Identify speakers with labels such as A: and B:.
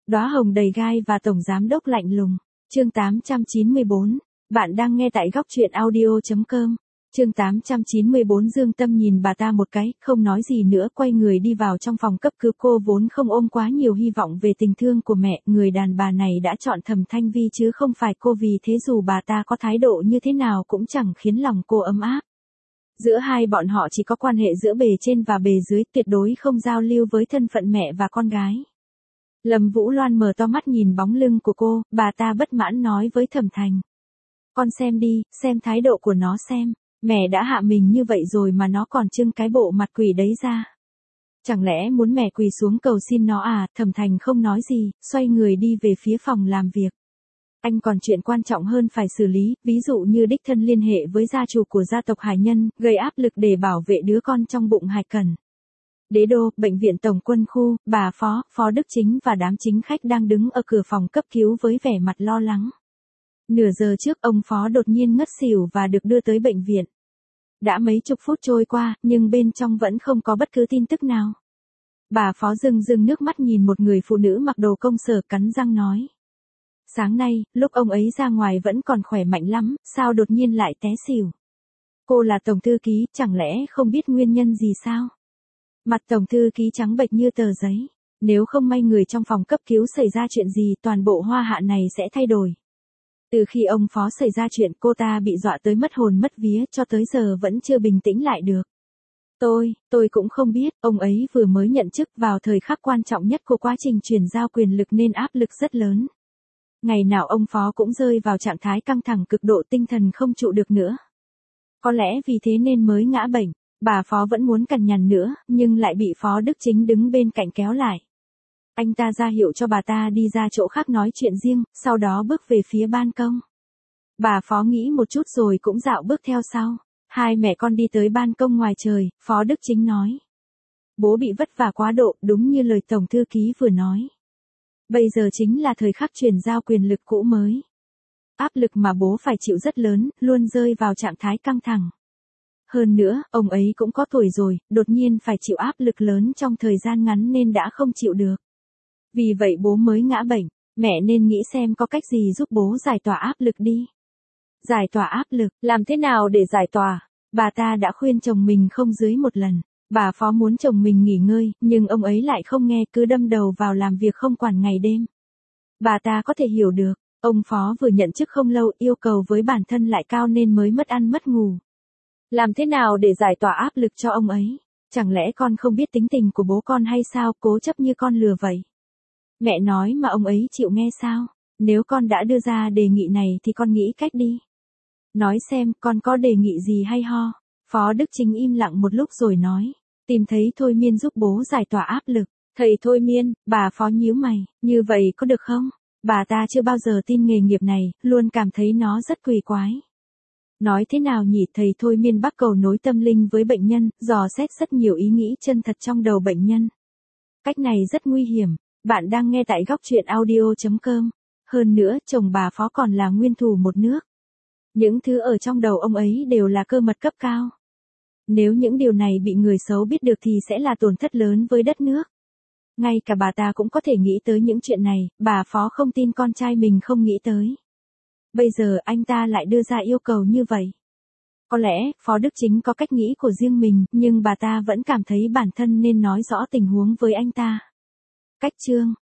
A: Đóa hồng đầy gai và tổng giám đốc lạnh lùng. Chương 894. Bạn đang nghe tại góc truyện audio.com. Chương 894. Dương Tâm nhìn bà ta một cái, không nói gì nữa, quay người đi vào trong phòng cấp cứu. Cô vốn không ôm quá nhiều hy vọng về tình thương của mẹ, người đàn bà này đã chọn Thẩm Thanh Vi chứ không phải cô, vì thế dù bà ta có thái độ như thế nào cũng chẳng khiến lòng cô ấm áp. Giữa hai bọn họ chỉ có quan hệ giữa bề trên và bề dưới, tuyệt đối không giao lưu với thân phận mẹ và con gái. Lâm Vũ Loan mở to mắt nhìn bóng lưng của cô, bà ta bất mãn nói với Thẩm Thành. Con xem đi, xem thái độ của nó xem, mẹ đã hạ mình như vậy rồi mà nó còn trưng cái bộ mặt quỷ đấy ra. Chẳng lẽ muốn mẹ quỳ xuống cầu xin nó à? Thẩm Thành không nói gì, xoay người đi về phía phòng làm việc. Anh còn chuyện quan trọng hơn phải xử lý, ví dụ như đích thân liên hệ với gia chủ của gia tộc Hải Nhân, gây áp lực để bảo vệ đứa con trong bụng Hải Cẩn. Đế đô, bệnh viện tổng quân khu, bà Phó Đức Chính và đám chính khách đang đứng ở cửa phòng cấp cứu với vẻ mặt lo lắng. Nửa giờ trước ông Phó đột nhiên ngất xỉu và được đưa tới bệnh viện. Đã mấy chục phút trôi qua, nhưng bên trong vẫn không có bất cứ tin tức nào. Bà Phó rưng nước mắt nhìn một người phụ nữ mặc đồ công sở, cắn răng nói. Sáng nay, lúc ông ấy ra ngoài vẫn còn khỏe mạnh lắm, sao đột nhiên lại té xỉu? Cô là tổng thư ký, chẳng lẽ không biết nguyên nhân gì sao? Mặt tổng thư ký trắng bệch như tờ giấy. Nếu không may người trong phòng cấp cứu xảy ra chuyện gì, toàn bộ Hoa Hạ này sẽ thay đổi. Từ khi ông Phó xảy ra chuyện, cô ta bị dọa tới mất hồn mất vía, cho tới giờ vẫn chưa bình tĩnh lại được. Tôi cũng không biết, ông ấy vừa mới nhận chức vào thời khắc quan trọng nhất của quá trình chuyển giao quyền lực nên áp lực rất lớn. Ngày nào ông Phó cũng rơi vào trạng thái căng thẳng cực độ, tinh thần không trụ được nữa. Có lẽ vì thế nên mới ngã bệnh. Bà Phó vẫn muốn cằn nhằn nữa, nhưng lại bị Phó Đức Chính đứng bên cạnh kéo lại. Anh ta ra hiệu cho bà ta đi ra chỗ khác nói chuyện riêng, sau đó bước về phía ban công. Bà Phó nghĩ một chút rồi cũng dạo bước theo sau. Hai mẹ con đi tới ban công ngoài trời, Phó Đức Chính nói. Bố bị vất vả quá độ, đúng như lời tổng thư ký vừa nói. Bây giờ chính là thời khắc chuyển giao quyền lực cũ mới. Áp lực mà bố phải chịu rất lớn, luôn rơi vào trạng thái căng thẳng. Hơn nữa, ông ấy cũng có tuổi rồi, đột nhiên phải chịu áp lực lớn trong thời gian ngắn nên đã không chịu được. Vì vậy bố mới ngã bệnh, mẹ nên nghĩ xem có cách gì giúp bố giải tỏa áp lực đi. Giải tỏa áp lực, làm thế nào để giải tỏa? Bà ta đã khuyên chồng mình không dưới một lần. Bà Phó muốn chồng mình nghỉ ngơi, nhưng ông ấy lại không nghe, cứ đâm đầu vào làm việc không quản ngày đêm. Bà ta có thể hiểu được, ông Phó vừa nhận chức không lâu, yêu cầu với bản thân lại cao nên mới mất ăn mất ngủ. Làm thế nào để giải tỏa áp lực cho ông ấy? Chẳng lẽ con không biết tính tình của bố con hay sao, cố chấp như con lừa vậy? Mẹ nói mà ông ấy chịu nghe sao? Nếu con đã đưa ra đề nghị này thì con nghĩ cách đi. Nói xem, con có đề nghị gì hay ho? Phó Đức Chính im lặng một lúc rồi nói. Tìm thấy thôi miên giúp bố giải tỏa áp lực. Thầy thôi miên, bà Phó nhíu mày, như vậy có được không? Bà ta chưa bao giờ tin nghề nghiệp này, luôn cảm thấy nó rất kỳ quái. Nói thế nào nhỉ, thầy thôi miên bắt cầu nối tâm linh với bệnh nhân, dò xét rất nhiều ý nghĩ chân thật trong đầu bệnh nhân. Cách này rất nguy hiểm. Bạn đang nghe tại góc truyện audio.com. Hơn nữa, chồng bà Phó còn là nguyên thủ một nước. Những thứ ở trong đầu ông ấy đều là cơ mật cấp cao. Nếu những điều này bị người xấu biết được thì sẽ là tổn thất lớn với đất nước. Ngay cả bà ta cũng có thể nghĩ tới những chuyện này, bà Phó không tin con trai mình không nghĩ tới. Bây giờ anh ta lại đưa ra yêu cầu như vậy. Có lẽ, Phó Đức Chính có cách nghĩ của riêng mình, nhưng bà ta vẫn cảm thấy bản thân nên nói rõ tình huống với anh ta. Cách chương